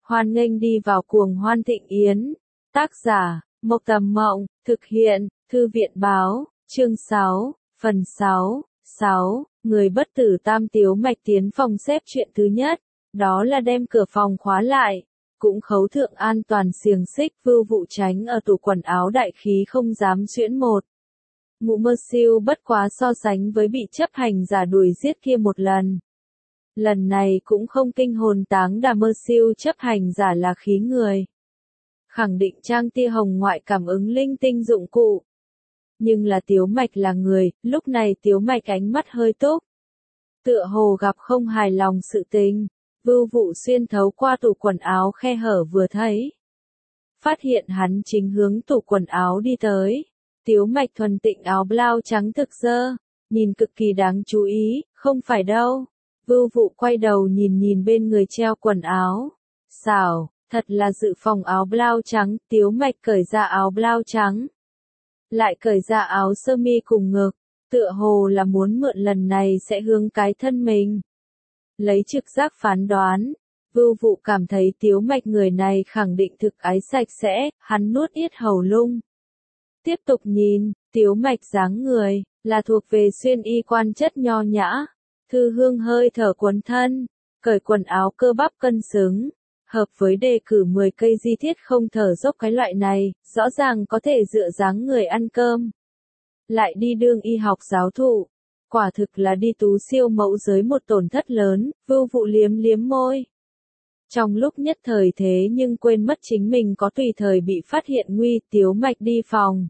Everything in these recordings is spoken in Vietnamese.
Hoan nghênh đi vào cuồng hoan thịnh yến. Tác giả, Mộc Tầm Mộng, thực hiện, Thư viện báo, chương 6, phần 6, người bất tử tam Tiếu Mạch tiến phòng xếp chuyện thứ nhất, đó là đem cửa phòng khóa lại, cũng khấu thượng an toàn xiềng xích vưu vụ tránh ở tủ quần áo đại khí không dám xuyễn một. Ngụ Mơ Siêu bất quá so sánh với bị chấp hành giả đuổi giết kia một lần. Lần này cũng không kinh hồn táng đà Mơ Siêu chấp hành giả là khí người. Khẳng định trang tia hồng ngoại cảm ứng linh tinh dụng cụ. Nhưng là Tiếu Mạch là người, lúc này Tiếu Mạch ánh mắt hơi túc. Tựa hồ gặp không hài lòng sự tình, vưu vụ xuyên thấu qua tủ quần áo khe hở vừa thấy. Phát hiện hắn chính hướng tủ quần áo đi tới. Tiếu Mạch thuần tịnh áo blau trắng thực dơ, nhìn cực kỳ đáng chú ý, không phải đâu. Vưu vụ quay đầu nhìn bên người treo quần áo. Xảo, thật là dự phòng áo blau trắng, Tiếu Mạch cởi ra áo blau trắng. Lại cởi ra áo sơ mi cùng ngực, tựa hồ là muốn mượn lần này sẽ hướng cái thân mình. Lấy trực giác phán đoán, Vưu vụ cảm thấy Tiếu Mạch người này khẳng định thực ái sạch sẽ, hắn nuốt yết hầu lung. Tiếp tục nhìn, Tiếu Mạch dáng người, là thuộc về xuyên y quan chất nho nhã. Thư hương hơi thở cuốn thân, cởi quần áo cơ bắp cân xứng, hợp với đề cử 10 cây di thiết không thở dốc cái loại này, rõ ràng có thể dựa dáng người ăn cơm. Lại đi đương y học giáo thụ, quả thực là đi tú siêu mẫu giới một tổn thất lớn, Vưu vụ liếm môi. Trong lúc nhất thời thế nhưng quên mất chính mình có tùy thời bị phát hiện nguy. Tiếu Mạch đi phòng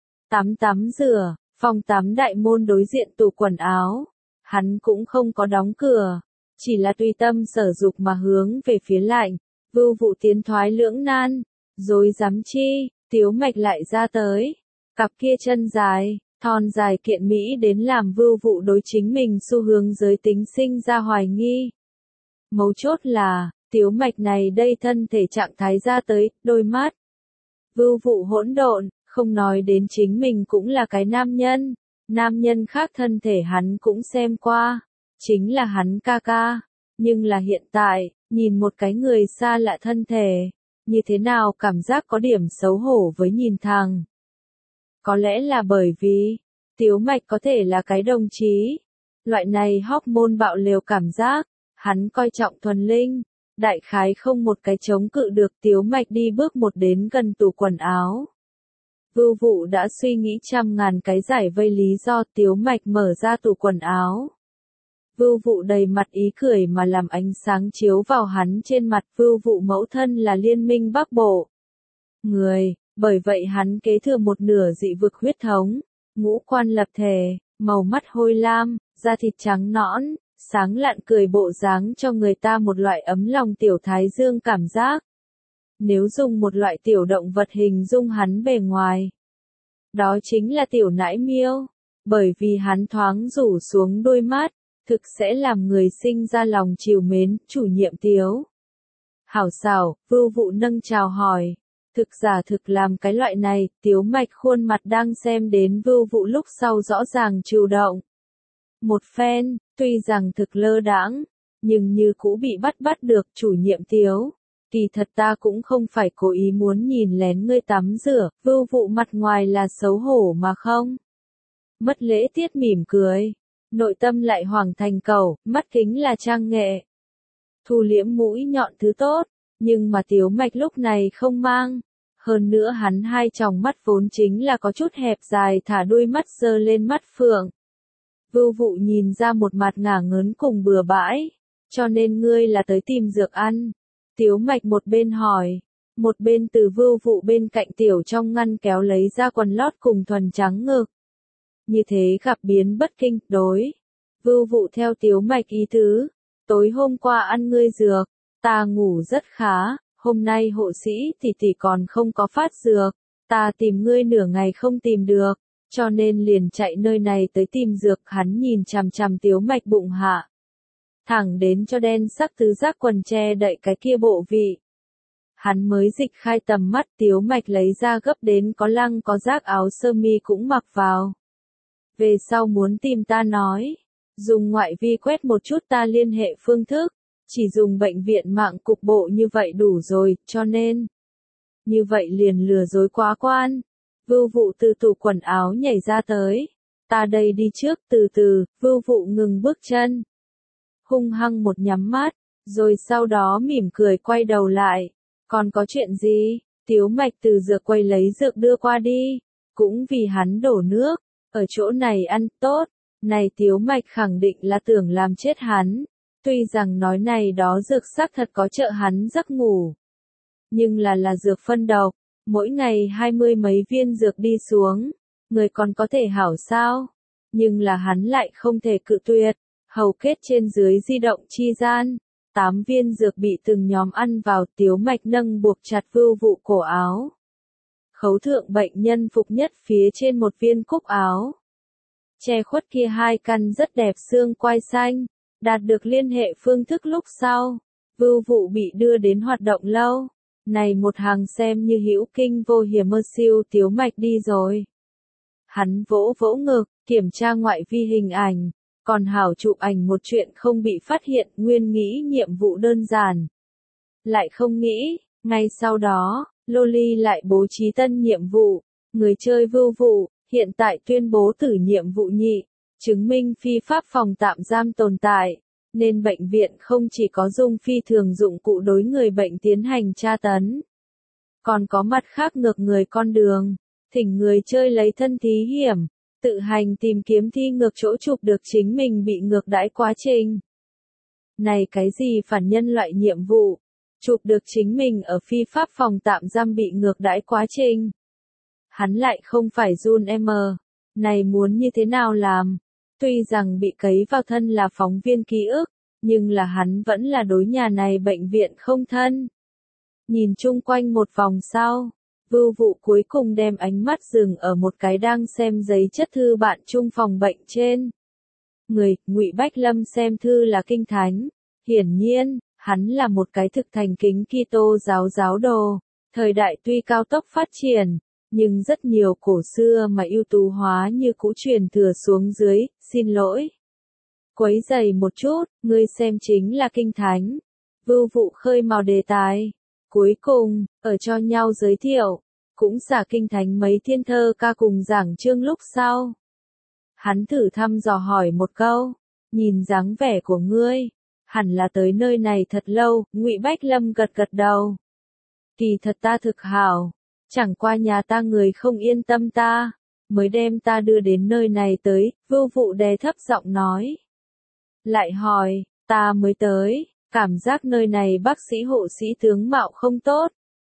tắm rửa, phòng tắm đại môn đối diện tủ quần áo. Hắn cũng không có đóng cửa, chỉ là tùy tâm sở dục mà hướng về phía lạnh. Vưu vụ tiến thoái lưỡng nan, rồi dám chi, Tiếu Mạch lại ra tới. Cặp kia chân dài, thon dài kiện mỹ đến làm Vưu vụ đối chính mình xu hướng giới tính sinh ra hoài nghi. Mấu chốt là, Tiếu Mạch này đây thân thể trạng thái ra tới, đôi mắt. Vưu vụ hỗn độn, không nói đến chính mình cũng là cái nam nhân. Nam nhân khác thân thể hắn cũng xem qua, chính là hắn ca ca, nhưng là hiện tại, nhìn một cái người xa lạ thân thể, như thế nào cảm giác có điểm xấu hổ với nhìn thẳng. Có lẽ là bởi vì, Tiếu Mạch có thể là cái đồng chí, loại này hormone bạo liều cảm giác, hắn coi trọng thuần linh, đại khái không một cái chống cự được. Tiếu Mạch đi bước một đến gần tủ quần áo. Vưu vụ đã suy nghĩ trăm ngàn cái giải vây lý do. Tiếu Mạch mở ra tủ quần áo. Vưu vụ đầy mặt ý cười mà làm ánh sáng chiếu vào hắn trên mặt. Vưu vụ mẫu thân là Liên minh Bắc Bộ người, bởi vậy hắn kế thừa một nửa dị vực huyết thống, ngũ quan lập thể, màu mắt hôi lam, da thịt trắng nõn, sáng lạn cười bộ dáng cho người ta một loại ấm lòng tiểu thái dương cảm giác. Nếu dùng một loại tiểu động vật hình dung hắn bề ngoài, đó chính là tiểu nãi miêu, bởi vì hắn thoáng rủ xuống đôi mắt, thực sẽ làm người sinh ra lòng trìu mến. Chủ nhiệm Tiếu hảo xảo, Vưu vụ nâng chào hỏi. Thực giả thực làm cái loại này. Tiếu Mạch khuôn mặt đang xem đến Vưu vụ lúc sau rõ ràng chủ động. Một phen, tuy rằng thực lơ đãng, nhưng như cũ bị bắt được. Chủ nhiệm Tiếu, kỳ thật ta cũng không phải cố ý muốn nhìn lén ngươi tắm rửa. Vưu vụ mặt ngoài là xấu hổ mà không mất lễ tiết mỉm cười, nội tâm lại hoàng thành cầu, mắt kính là trang nghệ. Thu liễm mũi nhọn thứ tốt, nhưng mà Tiếu Mạch lúc này không mang. Hơn nữa hắn hai tròng mắt vốn chính là có chút hẹp dài, thả đuôi mắt giơ lên mắt phượng. Vưu vụ nhìn ra một mặt ngả ngớn cùng bừa bãi. Cho nên ngươi là tới tìm dược ăn. Tiếu Mạch một bên hỏi, một bên từ Vưu vụ bên cạnh tiểu trong ngăn kéo lấy ra quần lót cùng thuần trắng ngực. Như thế gặp biến bất kinh, đối. Vưu vụ theo Tiếu Mạch ý tứ, tối hôm qua ăn ngươi dược, ta ngủ rất khá, hôm nay hộ sĩ tỷ còn không có phát dược, ta tìm ngươi nửa ngày không tìm được, cho nên liền chạy nơi này tới tìm dược. Hắn nhìn chằm chằm Tiếu Mạch bụng hạ, thẳng đến cho đen sắc tứ giác quần che đậy cái kia bộ vị. Hắn mới dịch khai tầm mắt. Tiếu Mạch lấy ra gấp đến có lăng có rác áo sơ mi cũng mặc vào. Về sau muốn tìm ta nói, dùng ngoại vi quét một chút ta liên hệ phương thức, Chỉ dùng bệnh viện mạng cục bộ như vậy đủ rồi, cho nên. Như vậy liền lừa dối quá quan. Vưu Vụ từ tủ quần áo nhảy ra tới. Ta đây đi trước, từ từ, Vưu Vụ ngừng bước chân. Hung hăng một nhắm mắt, rồi sau đó mỉm cười quay đầu lại. Còn có chuyện gì? Tiếu Mạch từ dược quầy lấy dược đưa qua đi. Cũng vì hắn đổ nước. Ở chỗ này ăn tốt. Này Tiếu Mạch khẳng định là tưởng làm chết hắn. Tuy rằng nói này đó dược xác thật có trợ hắn giấc ngủ. Nhưng là dược phân độc. Mỗi ngày 20 mấy viên dược đi xuống. Người còn có thể hảo sao? Nhưng là hắn lại không thể cự tuyệt. Hầu kết trên dưới di động chi gian. 8 viên dược bị từng nhóm ăn vào. Tiếu Mạch nâng buộc chặt Vưu Vụ cổ áo. Khấu thượng bệnh nhân phục nhất phía trên một viên cúc áo. Che khuất kia hai căn rất đẹp xương quai xanh. Đạt được liên hệ phương thức lúc sau. Vưu Vụ bị đưa đến hoạt động lâu. Này một hàng xem như hữu kinh vô hiểm mơ siêu Tiếu Mạch đi rồi. Hắn vỗ vỗ ngực, kiểm tra ngoại vi hình ảnh. Còn hảo chụp ảnh một chuyện không bị phát hiện, nguyên nghĩ nhiệm vụ đơn giản. Lại không nghĩ, ngay sau đó, Loli lại bố trí tân nhiệm vụ. Người chơi Vưu Vụ, hiện tại tuyên bố tử nhiệm vụ nhị. Chứng minh phi pháp phòng tạm giam tồn tại. Nên bệnh viện không chỉ có dùng phi thường dụng cụ đối người bệnh tiến hành tra tấn. Còn có mặt khác ngược người con đường. Thỉnh người chơi lấy thân thí hiểm. Tự hành tìm kiếm thi ngược chỗ chụp được chính mình bị ngược đãi quá trình. Này cái gì phản nhân loại nhiệm vụ? Chụp được chính mình ở phi pháp phòng tạm giam bị ngược đãi quá trình. Hắn lại không phải Jun M. Này muốn như thế nào làm? Tuy rằng bị cấy vào thân là phóng viên ký ức, nhưng là hắn vẫn là đối nhà này bệnh viện không thân. Nhìn chung quanh một vòng sau, Vưu Vụ cuối cùng đem ánh mắt dừng ở một cái đang xem giấy chất thư bạn chung phòng bệnh trên. Người, Ngụy Bách Lâm xem thư là kinh thánh. Hiển nhiên, hắn là một cái thực thành kính Kitô giáo đồ. Thời đại tuy cao tốc phát triển, nhưng rất nhiều cổ xưa mà ưu tú hóa như cũ truyền thừa xuống dưới, xin lỗi. Quấy giày một chút, ngươi xem chính là kinh thánh. Vưu Vụ khơi mào đề tài. Cuối cùng, ở cho nhau giới thiệu, cũng xả kinh thánh mấy thiên thơ ca cùng giảng chương lúc sau. Hắn thử thăm dò hỏi một câu, nhìn dáng vẻ của ngươi, hẳn là tới nơi này thật lâu, Ngụy Bách Lâm gật gật đầu. Kỳ thật ta thực hảo, chẳng qua nhà ta người không yên tâm ta, mới đem ta đưa đến nơi này tới, Vưu Vụ đè thấp giọng nói. Lại hỏi, ta mới tới, cảm giác nơi này bác sĩ hộ sĩ tướng mạo không tốt.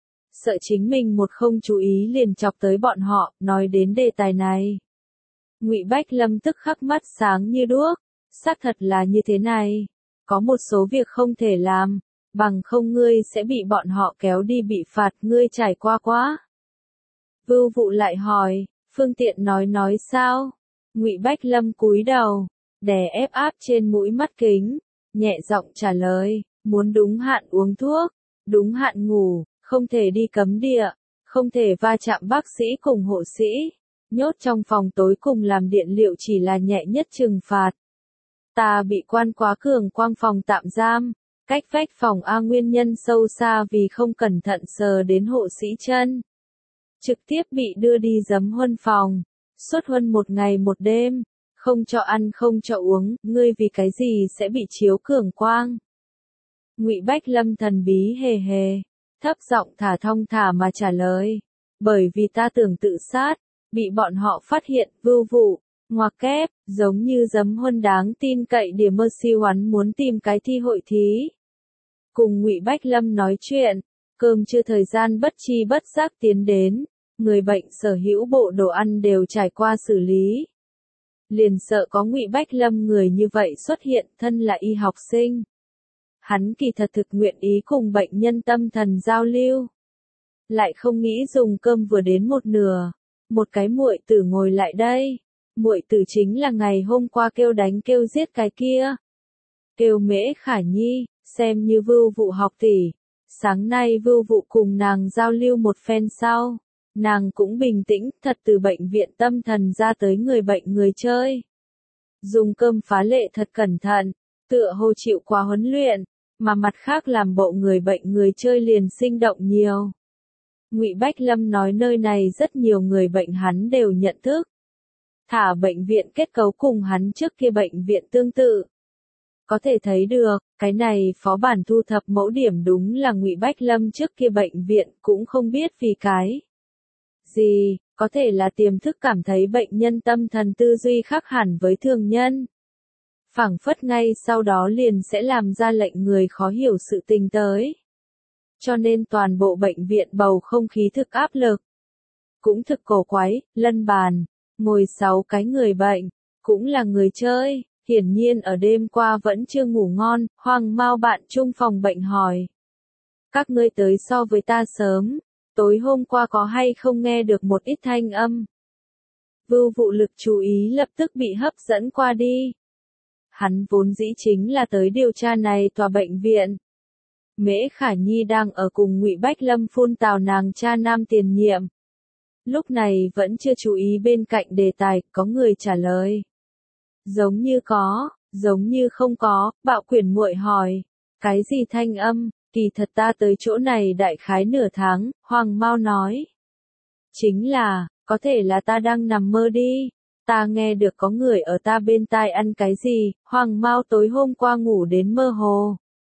Sợ chính mình một không chú ý liền chọc tới bọn họ, nói đến đề tài này. Ngụy Bách Lâm tức khắc mắt sáng như đuốc, xác thật là như thế này. Có một số việc không thể làm, bằng không ngươi sẽ bị bọn họ kéo đi bị phạt, ngươi trải qua quá. Vưu Vụ lại hỏi, phương tiện nói sao? Ngụy Bách Lâm cúi đầu, đè ép áp trên mũi mắt kính, nhẹ giọng trả lời, muốn đúng hạn uống thuốc, đúng hạn ngủ, không thể đi cấm địa, không thể va chạm bác sĩ cùng hộ sĩ, nhốt trong phòng tối cùng làm điện liệu chỉ là nhẹ nhất trừng phạt. Ta bị quan quá cường quang phòng tạm giam, cách vách phòng A nguyên nhân sâu xa vì không cẩn thận sờ đến hộ sĩ chân. Trực tiếp bị đưa đi giấm huân phòng, suốt huân một ngày một đêm, không cho ăn không cho uống, ngươi vì cái gì sẽ bị chiếu cường quang. Ngụy Bách Lâm thần bí hề hề, thấp giọng thả thong thả mà trả lời, bởi vì ta tưởng tự sát, bị bọn họ phát hiện, Vưu Vụ, ngoặc kép, giống như giấm huân đáng tin cậy điểm mơ siêu hắn muốn tìm cái thi hội thí. Cùng Ngụy Bách Lâm nói chuyện, cơm chưa thời gian bất chi bất giác tiến đến, người bệnh sở hữu bộ đồ ăn đều trải qua xử lý. Liền sợ có Ngụy Bách Lâm người như vậy xuất hiện, thân là y học sinh. Hắn kỳ thật thực nguyện ý cùng bệnh nhân tâm thần giao lưu. Lại không nghĩ dùng cơm vừa đến một nửa, một cái muội tử ngồi lại đây. Muội tử chính là ngày hôm qua kêu đánh kêu giết cái kia. Kêu Mễ Khả Nhi, xem như Vưu Vụ học tỷ. Sáng nay Vưu Vụ cùng nàng giao lưu một phen sau. Nàng cũng bình tĩnh, thật từ bệnh viện tâm thần ra tới người bệnh người chơi. Dùng cơm phá lệ thật cẩn thận, tựa hồ chịu quá huấn luyện. mà mặt khác làm bộ người bệnh người chơi liền sinh động nhiều. Ngụy Bách Lâm nói nơi này rất nhiều người bệnh hắn đều nhận thức. Thả bệnh viện kết cấu cùng hắn trước kia bệnh viện tương tự. Có thể thấy được, cái này phó bản thu thập mẫu điểm đúng là Ngụy Bách Lâm trước kia bệnh viện cũng không biết vì cái gì, có thể là tiềm thức cảm thấy bệnh nhân tâm thần tư duy khác hẳn với thường nhân. Phảng phất ngay sau đó liền sẽ làm ra lệnh người khó hiểu sự tình tới. Cho nên toàn bộ bệnh viện bầu không khí thực áp lực. Cũng thực cổ quái, lân bàn, ngồi 6 cái người bệnh, cũng là người chơi, hiển nhiên ở đêm qua vẫn chưa ngủ ngon, Hoàng Mao bạn chung phòng bệnh hỏi. Các ngươi tới so với ta sớm, tối hôm qua có hay không nghe được một ít thanh âm? Vưu Vụ Lực chú ý lập tức bị hấp dẫn qua đi. Hắn vốn dĩ chính là tới điều tra này tòa bệnh viện. Mễ Khả Nhi đang ở cùng Ngụy Bách Lâm phun tào nàng cha nam tiền nhiệm. Lúc này vẫn chưa chú ý bên cạnh đề tài, có người trả lời. Giống như có, giống như không có, Bạo Quyển muội hỏi. Cái gì thanh âm, kỳ thật ta tới chỗ này đại khái nửa tháng, Hoàng Mao nói. Chính là, có thể là ta đang nằm mơ đi. Ta nghe được có người ở ta bên tai ăn cái gì, Hoàng Mao tối hôm qua ngủ đến mơ hồ.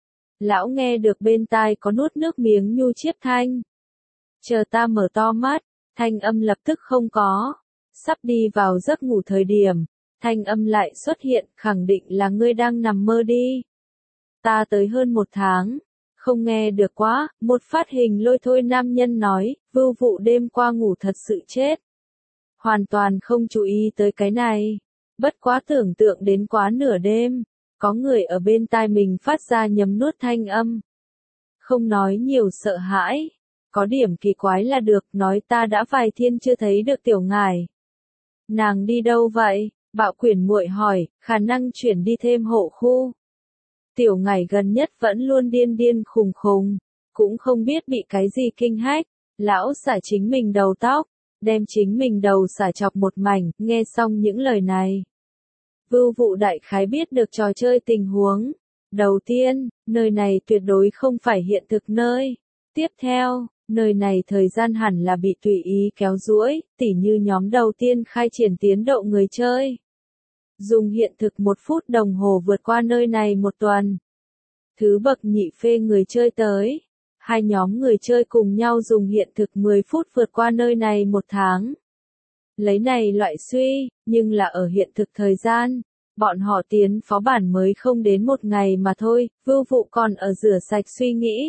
Lão nghe được bên tai có nuốt nước miếng nhu chiếp thanh. Chờ ta mở to mắt, thanh âm lập tức không có. Sắp đi vào giấc ngủ thời điểm, thanh âm lại xuất hiện, khẳng định là ngươi đang nằm mơ đi. Ta tới hơn 1 tháng, không nghe được quá, một phát hình lôi thôi nam nhân nói, Vưu Vụ đêm qua ngủ thật sự chết. Hoàn toàn không chú ý tới cái này. Bất quá tưởng tượng đến quá nửa đêm, có người ở bên tai mình phát ra nhấm nuốt thanh âm. Không nói nhiều sợ hãi, có điểm kỳ quái là được, nói ta đã vài thiên chưa thấy được tiểu ngải. Nàng đi đâu vậy? Bạo Quyển muội hỏi, khả năng chuyển đi thêm hộ khu. Tiểu ngải gần nhất vẫn luôn điên điên khùng khùng, cũng không biết bị cái gì kinh hách. Lão xả chính mình đầu tóc, đem chính mình đầu xả chọc một mảnh, nghe xong những lời này. Vưu Vụ đại khái biết được trò chơi tình huống. Đầu tiên, nơi này tuyệt đối không phải hiện thực nơi. Tiếp theo, nơi này thời gian hẳn là bị tùy ý kéo duỗi, tỉ như nhóm đầu tiên khai triển tiến độ người chơi. Dùng hiện thực 1 phút đồng hồ vượt qua nơi này 1 tuần. Thứ bậc nhị phê người chơi tới. 2 nhóm người chơi cùng nhau dùng hiện thực 10 phút vượt qua nơi này 1 tháng. Lấy này loại suy, nhưng là ở hiện thực thời gian, bọn họ tiến phó bản mới không đến 1 ngày mà thôi, Vưu Vụ còn ở rửa sạch suy nghĩ.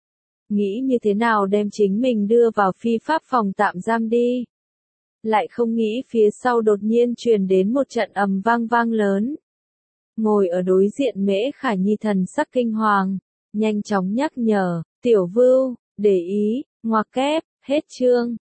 Nghĩ như thế nào đem chính mình đưa vào phi pháp phòng tạm giam đi. Lại không nghĩ phía sau đột nhiên truyền đến một trận ầm vang vang lớn. Ngồi ở đối diện Mễ Khả Nhi thần sắc kinh hoàng, nhanh chóng nhắc nhở, tiểu Vưu, để ý, ngoặc kép, hết chương.